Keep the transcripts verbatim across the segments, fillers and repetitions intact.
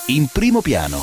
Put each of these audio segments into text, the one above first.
In primo piano.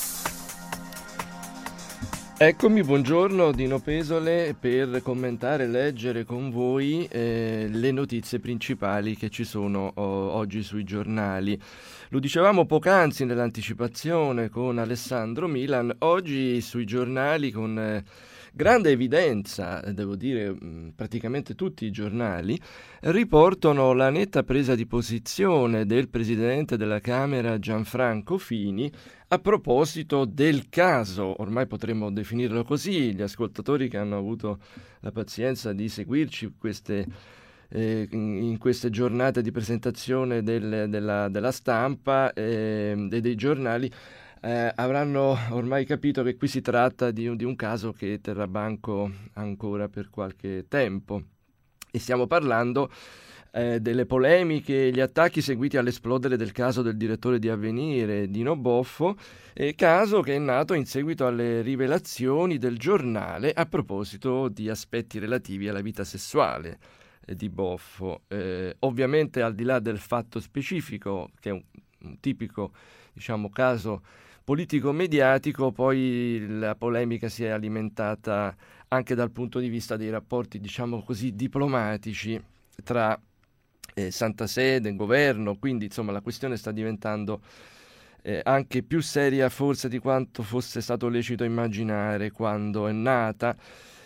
Eccomi, buongiorno Dino Pesole per commentare e leggere con voi eh, le notizie principali che ci sono oh, oggi sui giornali. Lo dicevamo poc'anzi nell'anticipazione con Alessandro Milan, oggi sui giornali con eh, grande evidenza, devo dire mh, praticamente tutti i giornali, riportano la netta presa di posizione del Presidente della Camera Gianfranco Fini a proposito del caso, ormai potremmo definirlo così, gli ascoltatori che hanno avuto la pazienza di seguirci queste, eh, in queste giornate di presentazione del, della, della stampa eh, e dei giornali eh, avranno ormai capito che qui si tratta di un, di un caso che terrà banco ancora per qualche tempo. E stiamo parlando eh, delle polemiche e gli attacchi seguiti all'esplodere del caso del direttore di Avvenire, Dino Boffo, eh, caso che è nato in seguito alle rivelazioni del giornale a proposito di aspetti relativi alla vita sessuale eh, di Boffo. Eh, ovviamente al di là del fatto specifico, che è un, un tipico, diciamo, caso politico-mediatico, poi la polemica si è alimentata anche dal punto di vista dei rapporti, diciamo così, diplomatici tra eh, Santa Sede, governo, quindi insomma la questione sta diventando eh, anche più seria forse di quanto fosse stato lecito immaginare quando è nata.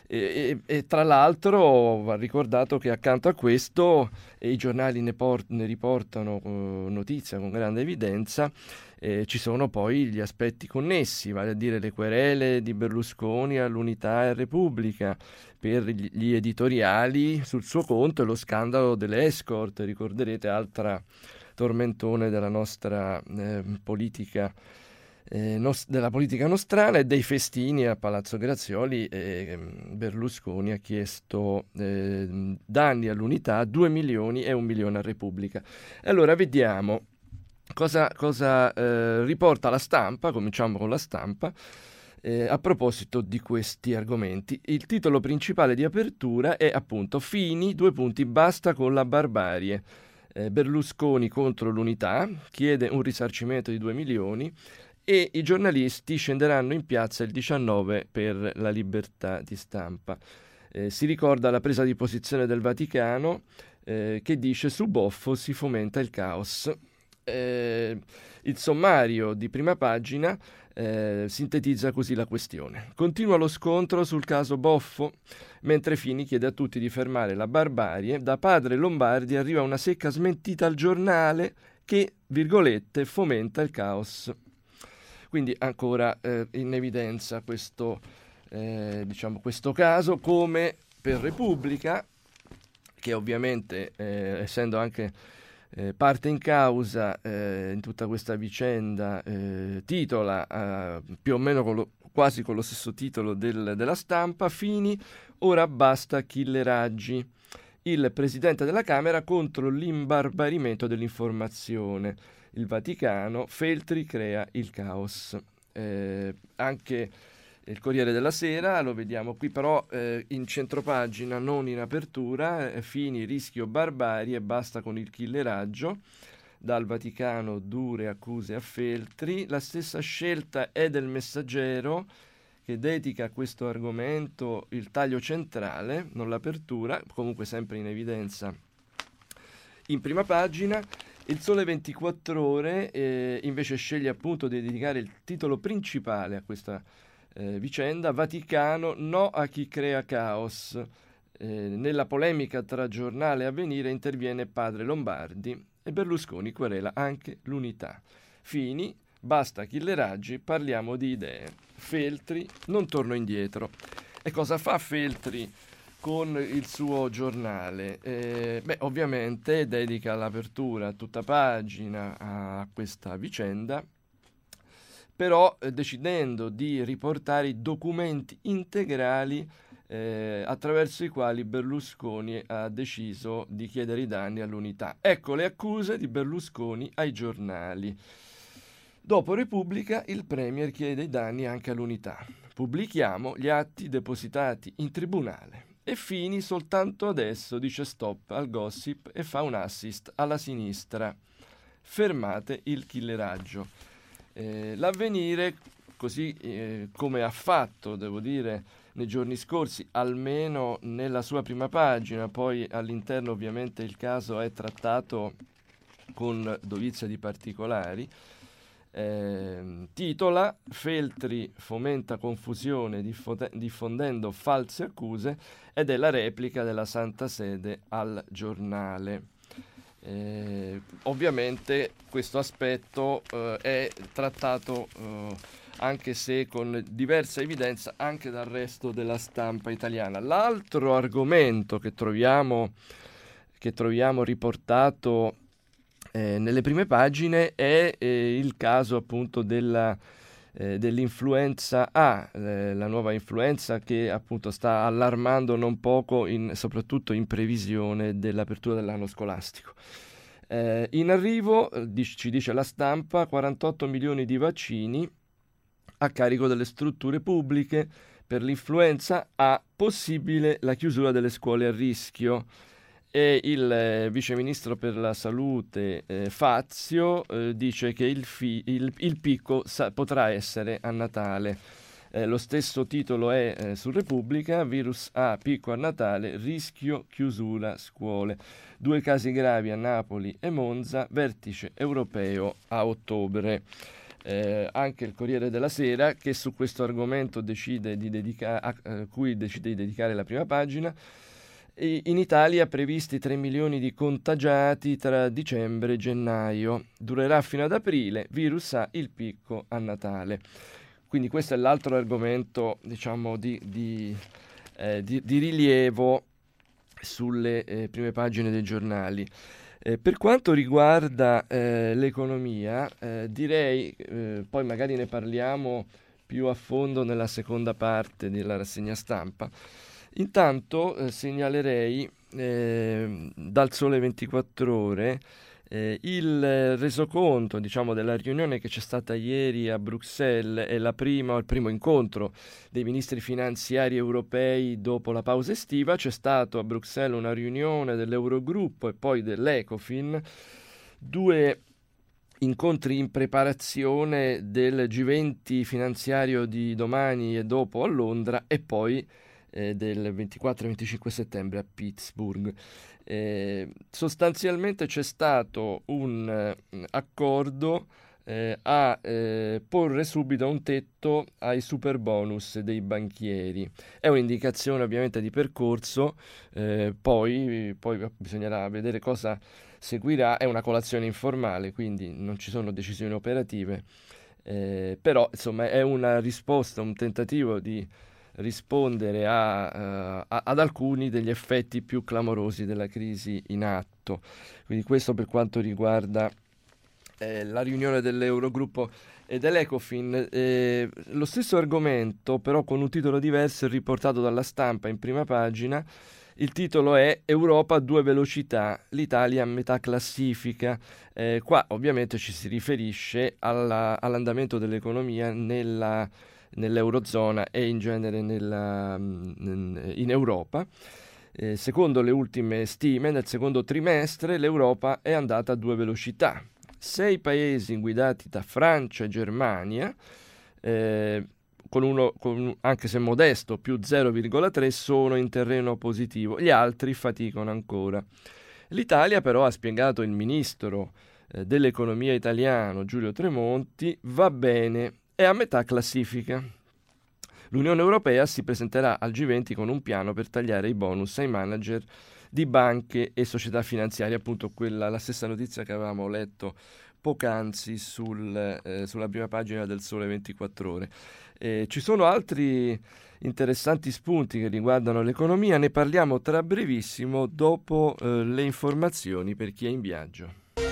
E, e, e tra l'altro va ricordato che accanto a questo e i giornali ne, port- ne riportano eh, notizia con grande evidenza. Eh, ci sono poi gli aspetti connessi, vale a dire le querele di Berlusconi all'Unità e Repubblica per gli, gli editoriali sul suo conto e lo scandalo delle escort, ricorderete, altra tormentone della nostra eh, politica eh, nos- della politica nostrana, e dei festini a Palazzo Grazioli. eh, Berlusconi ha chiesto eh, danni all'Unità, due milioni e un milione a Repubblica. E allora vediamo Cosa, cosa eh, riporta la stampa. Cominciamo con la stampa. Eh, a proposito di questi argomenti, il titolo principale di apertura è appunto Fini, due punti, basta con la barbarie. Eh, Berlusconi contro l'Unità, chiede un risarcimento di due milioni e i giornalisti scenderanno in piazza il diciannove per la libertà di stampa. Eh, si ricorda la presa di posizione del Vaticano eh, che dice su Boffo si fomenta il caos. Eh, il sommario di prima pagina eh, sintetizza così la questione. Continua lo scontro sul caso Boffo, mentre Fini chiede a tutti di fermare la barbarie. Da padre Lombardi arriva una secca smentita al giornale che, virgolette, fomenta il caos. Quindi ancora eh, in evidenza questo, eh, diciamo, questo caso, come per Repubblica, che ovviamente, eh, essendo anche Eh, parte in causa eh, in tutta questa vicenda, eh, titola eh, più o meno con lo, quasi con lo stesso titolo del, della stampa: Fini, ora basta killeraggi. Il presidente della Camera contro l'imbarbarimento dell'informazione. Il Vaticano, Feltri crea il caos. Eh, anche il Corriere della Sera, lo vediamo qui però eh, in centropagina, non in apertura. eh, Fini, rischio barbarie, basta con il killeraggio. Dal Vaticano dure accuse a Feltri. La stessa scelta è del Messaggero, che dedica a questo argomento il taglio centrale, non l'apertura, comunque sempre in evidenza in prima pagina. Il Sole ventiquattro Ore eh, invece sceglie appunto di dedicare il titolo principale a questa Eh, vicenda: Vaticano, no a chi crea caos. Eh, nella polemica tra giornale e Avvenire interviene padre Lombardi e Berlusconi querela anche l'Unità. Fini, basta killeraggi, parliamo di idee. Feltri, non torno indietro. E cosa fa Feltri con il suo giornale? Eh, beh, ovviamente dedica l'apertura a tutta pagina a questa vicenda, però eh, decidendo di riportare i documenti integrali eh, attraverso i quali Berlusconi ha deciso di chiedere i danni all'Unità. Ecco le accuse di Berlusconi ai giornali. Dopo Repubblica, il Premier chiede i danni anche all'Unità. Pubblichiamo gli atti depositati in tribunale. E Fini soltanto adesso dice stop al gossip e fa un assist alla sinistra. Fermate il killeraggio. Eh, l'Avvenire, così eh, come ha fatto, devo dire, nei giorni scorsi, almeno nella sua prima pagina, poi all'interno ovviamente il caso è trattato con dovizia di particolari, eh, titola Feltri fomenta confusione diffo- diffondendo false accuse ed è la replica della Santa Sede al Giornale. Eh, ovviamente questo aspetto eh, è trattato eh, anche se con diversa evidenza anche dal resto della stampa italiana. L'altro argomento che troviamo, che troviamo riportato eh, nelle prime pagine è eh, il caso appunto della, eh, dell'influenza A, eh, la nuova influenza che appunto sta allarmando non poco, in, soprattutto in previsione dell'apertura dell'anno scolastico. Eh, in arrivo, eh, ci dice la stampa, quarantotto milioni di vaccini a carico delle strutture pubbliche per l'influenza A, possibile la chiusura delle scuole a rischio. E il eh, viceministro per la salute eh, Fazio eh, dice che il, fi- il, il picco sa- potrà essere a Natale. Eh, lo stesso titolo è eh, su Repubblica, virus A, picco a Natale, rischio chiusura scuole. Due casi gravi a Napoli e Monza, vertice europeo a ottobre. Eh, anche il Corriere della Sera, che su questo argomento decide di dedica- a, a cui decide di dedicare la prima pagina. In Italia previsti tre milioni di contagiati tra dicembre e gennaio. Durerà fino ad aprile, virus ha il picco a Natale. Quindi questo è l'altro argomento, diciamo, di, di, eh, di, di rilievo sulle eh, prime pagine dei giornali. Eh, per quanto riguarda eh, l'economia, eh, direi, eh, poi magari ne parliamo più a fondo nella seconda parte della rassegna stampa. Intanto eh, segnalerei eh, dal Sole ventiquattro Ore eh, il eh, resoconto, diciamo, della riunione che c'è stata ieri a Bruxelles, è la prima, il primo incontro dei ministri finanziari europei dopo la pausa estiva. C'è stato a Bruxelles una riunione dell'Eurogruppo e poi dell'Ecofin, due incontri in preparazione del G venti finanziario di domani e dopo a Londra e poi eh, del ventiquattro e venticinque settembre a Pittsburgh. Eh, sostanzialmente c'è stato un eh, accordo eh, a eh, porre subito un tetto ai super bonus dei banchieri. È un'indicazione ovviamente di percorso, eh, poi, poi bisognerà vedere cosa seguirà. È una colazione informale, quindi non ci sono decisioni operative, eh, però insomma è una risposta, un tentativo di rispondere a, uh, a, ad alcuni degli effetti più clamorosi della crisi in atto. Quindi questo per quanto riguarda eh, la riunione dell'Eurogruppo e dell'Ecofin. Eh, lo stesso argomento, però con un titolo diverso, è riportato dalla stampa in prima pagina. Il titolo è Europa a due velocità, l'Italia a metà classifica. Eh, qua ovviamente ci si riferisce alla, all'andamento dell'economia nella nell'Eurozona e in genere nella, in Europa. Eh, secondo le ultime stime, nel secondo trimestre l'Europa è andata a due velocità. Sei paesi guidati da Francia e Germania, eh, con uno, con, anche se modesto, più zero virgola tre, sono in terreno positivo. Gli altri faticano ancora. L'Italia però, ha spiegato il ministro eh, dell'economia italiano Giulio Tremonti, va bene, è a metà classifica. L'Unione Europea si presenterà al G venti con un piano per tagliare i bonus ai manager di banche e società finanziarie, appunto quella, la stessa notizia che avevamo letto poc'anzi sul, eh, sulla prima pagina del Sole ventiquattro Ore. Eh, ci sono altri interessanti spunti che riguardano l'economia, ne parliamo tra brevissimo dopo eh, le informazioni per chi è in viaggio.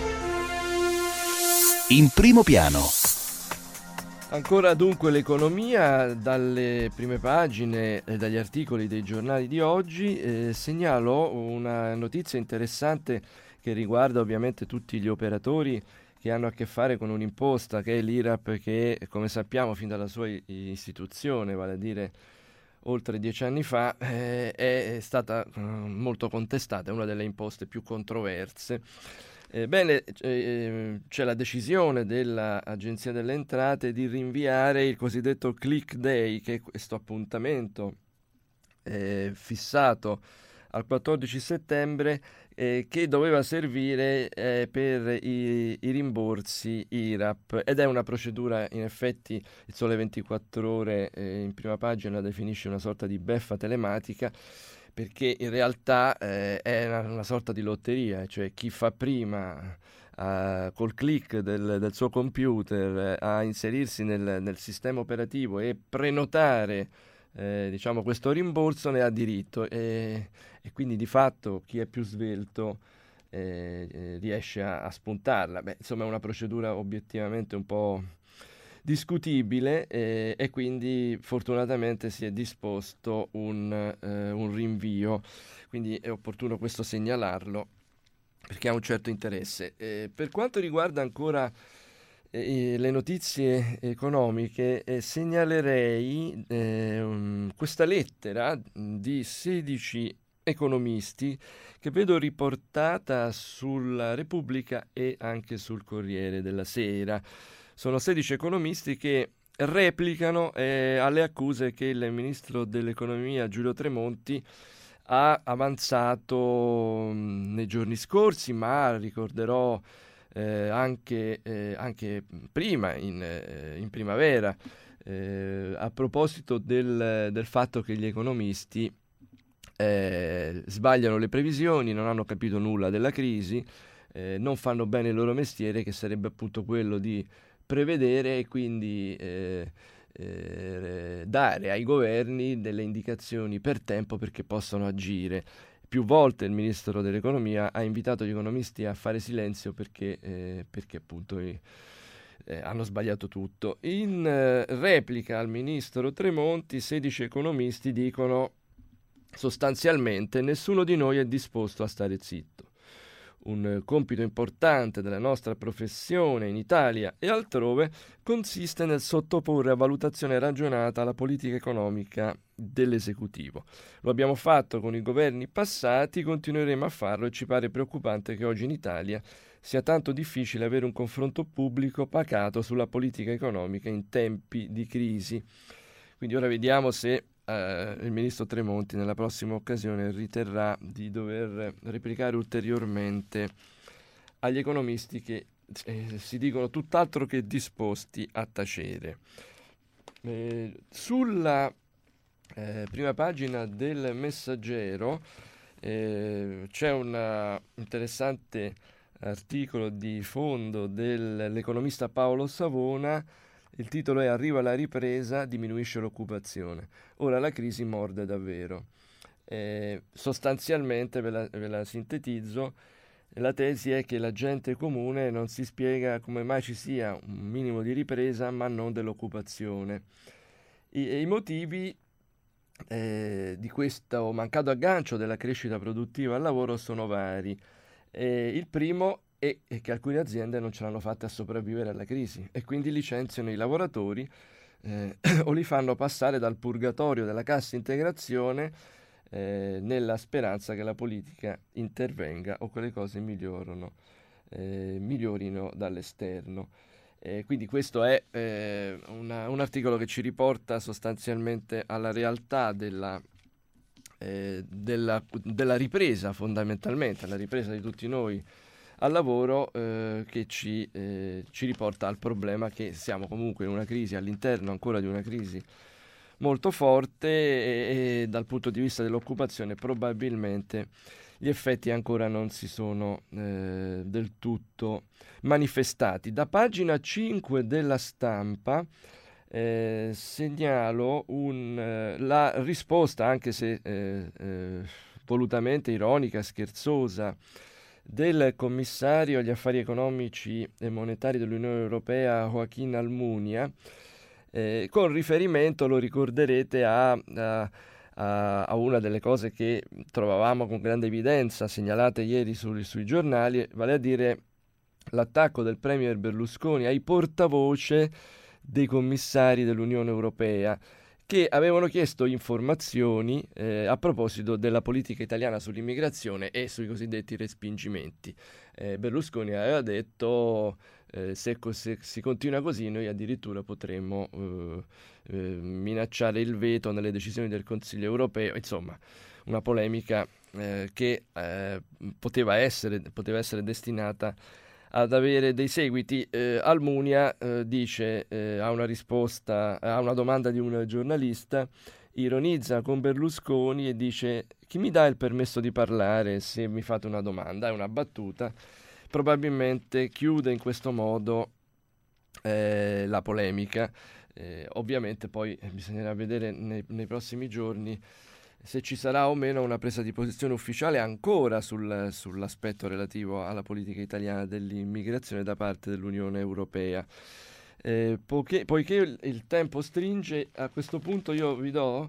In primo piano. Ancora dunque l'economia, dalle prime pagine e dagli articoli dei giornali di oggi. Eh, segnalo una notizia interessante che riguarda ovviamente tutti gli operatori che hanno a che fare con un'imposta che è l'I R A P, che come sappiamo fin dalla sua istituzione, vale a dire oltre dieci anni fa, eh, è stata eh, molto contestata, è una delle imposte più controverse. Ebbene, eh, c'è la decisione dell'Agenzia delle Entrate di rinviare il cosiddetto Click Day, che è questo appuntamento eh, fissato al quattordici settembre, eh, che doveva servire eh, per i, i rimborsi I R A P, ed è una procedura, in effetti il Sole ventiquattro Ore eh, in prima pagina definisce una sorta di beffa telematica, perché in realtà eh, è una, una sorta di lotteria, cioè chi fa prima uh, col click del, del suo computer a inserirsi nel, nel sistema operativo e prenotare eh, diciamo questo rimborso ne ha diritto, e, e quindi di fatto chi è più svelto eh, eh, riesce a, a spuntarla. Beh, insomma è una procedura obiettivamente un po' discutibile, eh, e quindi fortunatamente si è disposto un, eh, un rinvio, quindi è opportuno questo segnalarlo perché ha un certo interesse. Eh, per quanto riguarda ancora eh, le notizie economiche, eh, segnalerei eh, um, questa lettera di sedici economisti che vedo riportata sulla Repubblica e anche sul Corriere della Sera. Sono sedici economisti che replicano eh, alle accuse che il ministro dell'economia Giulio Tremonti ha avanzato mh, nei giorni scorsi, ma ricorderò eh, anche, eh, anche prima, in, eh, in primavera, eh, a proposito del, del fatto che gli economisti eh, sbagliano le previsioni, non hanno capito nulla della crisi, eh, non fanno bene il loro mestiere, che sarebbe appunto quello di prevedere e quindi eh, eh, dare ai governi delle indicazioni per tempo perché possano agire. Più volte il ministro dell'economia ha invitato gli economisti a fare silenzio perché, eh, perché appunto eh, eh, hanno sbagliato tutto. In eh, replica al ministro Tremonti, sedici economisti dicono sostanzialmente: nessuno di noi è disposto a stare zitto. Un compito importante della nostra professione in Italia e altrove consiste nel sottoporre a valutazione ragionata la politica economica dell'esecutivo. Lo abbiamo fatto con i governi passati, continueremo a farlo, e ci pare preoccupante che oggi in Italia sia tanto difficile avere un confronto pubblico pacato sulla politica economica in tempi di crisi. Quindi ora vediamo se Uh, il ministro Tremonti nella prossima occasione riterrà di dover replicare ulteriormente agli economisti che eh, si dicono tutt'altro che disposti a tacere. Eh, sulla eh, prima pagina del Messaggero eh, c'è un interessante articolo di fondo dell'economista Paolo Savona. Il titolo è: arriva la ripresa, diminuisce l'occupazione. Ora la crisi morde davvero. Eh, sostanzialmente, ve la, ve la sintetizzo, la tesi è che la gente comune non si spiega come mai ci sia un minimo di ripresa ma non dell'occupazione. I, i motivi eh, di questo mancato aggancio della crescita produttiva al lavoro sono vari. Eh, il primo e che alcune aziende non ce l'hanno fatta a sopravvivere alla crisi e quindi licenziano i lavoratori eh, o li fanno passare dal purgatorio della cassa integrazione eh, nella speranza che la politica intervenga o che le cose migliorino, eh, migliorino dall'esterno. Eh, quindi questo è eh, una, un articolo che ci riporta sostanzialmente alla realtà della eh, della, della ripresa, fondamentalmente alla ripresa di tutti noi al lavoro, eh, che ci, eh, ci riporta al problema che siamo comunque in una crisi, all'interno ancora di una crisi molto forte, e, e dal punto di vista dell'occupazione probabilmente gli effetti ancora non si sono eh, del tutto manifestati. Da pagina cinque della Stampa eh, segnalo un, eh, la risposta, anche se eh, eh, volutamente ironica, scherzosa, del commissario agli affari economici e monetari dell'Unione Europea Joaquín Almunia, eh, con riferimento, lo ricorderete, a, a, a una delle cose che trovavamo con grande evidenza segnalate ieri sui, sui giornali, vale a dire l'attacco del premier Berlusconi ai portavoce dei commissari dell'Unione Europea, che avevano chiesto informazioni eh, a proposito della politica italiana sull'immigrazione e sui cosiddetti respingimenti. eh, Berlusconi aveva detto eh, se, co- se si continua così noi addirittura potremmo eh, eh, minacciare il veto nelle decisioni del Consiglio europeo, insomma una polemica eh, che eh, poteva essere, poteva essere destinata ad avere dei seguiti. Eh, Almunia eh, dice, eh, a una risposta, a una domanda di un giornalista, ironizza con Berlusconi e dice: chi mi dà il permesso di parlare se mi fate una domanda? È una battuta. Probabilmente chiude in questo modo eh, la polemica. Eh, ovviamente poi bisognerà vedere nei, nei prossimi giorni se ci sarà o meno una presa di posizione ufficiale ancora sul, sull'aspetto relativo alla politica italiana dell'immigrazione da parte dell'Unione Europea. Eh, poiché, poiché il, il tempo stringe, a questo punto io vi do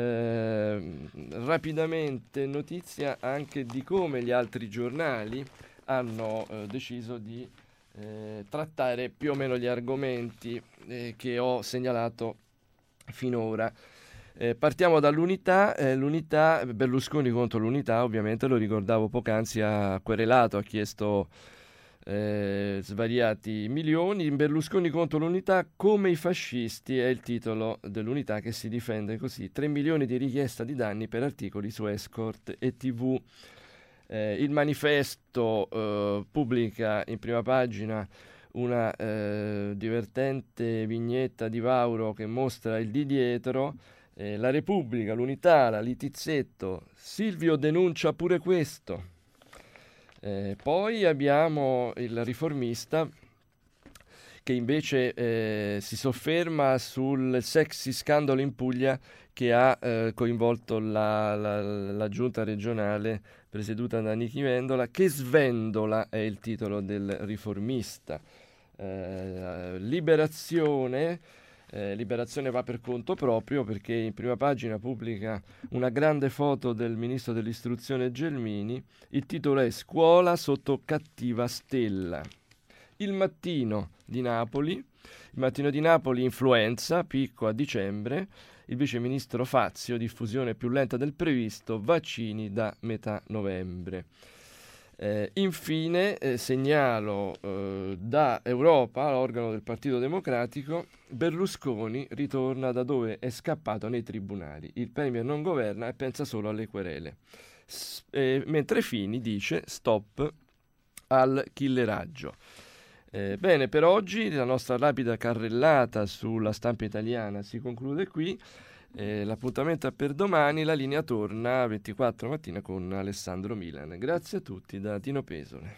eh, rapidamente notizia anche di come gli altri giornali hanno eh, deciso di eh, trattare più o meno gli argomenti eh, che ho segnalato finora. Eh, partiamo dall'Unità, eh, l'Unità, Berlusconi contro l'Unità, ovviamente lo ricordavo poc'anzi, ha querelato, ha chiesto eh, svariati milioni. In Berlusconi contro l'Unità, come i fascisti, è il titolo dell'Unità, che si difende così: tre milioni di richiesta di danni per articoli su escort e tivù. Eh, il Manifesto eh, pubblica in prima pagina una eh, divertente vignetta di Vauro che mostra il di dietro. Eh, la Repubblica, l'Unità, la Litizzetto, Silvio denuncia pure questo. Eh, poi abbiamo il Riformista che invece eh, si sofferma sul sexy scandalo in Puglia che ha eh, coinvolto la, la, la giunta regionale presieduta da Nichi Vendola. Che svendola è il titolo del Riformista. Eh, Liberazione. Eh, Liberazione va per conto proprio, perché in prima pagina pubblica una grande foto del ministro dell'istruzione Gelmini. Il titolo è Scuola sotto cattiva stella. Il Mattino di Napoli, il Mattino di Napoli, influenza, picco a dicembre, il viceministro Fazio, diffusione più lenta del previsto, vaccini da metà novembre. Eh, infine eh, segnalo eh, da Europa, l'organo del Partito Democratico, Berlusconi ritorna da dove è scappato nei tribunali. Il premier non governa e pensa solo alle querele. S- eh, mentre Fini dice stop al killeraggio. Eh, bene, per oggi la nostra rapida carrellata sulla stampa italiana si conclude qui. Eh, l'appuntamento è per domani, la linea torna ventiquattro mattina con Alessandro Milan. Grazie a tutti da Tino Pesole.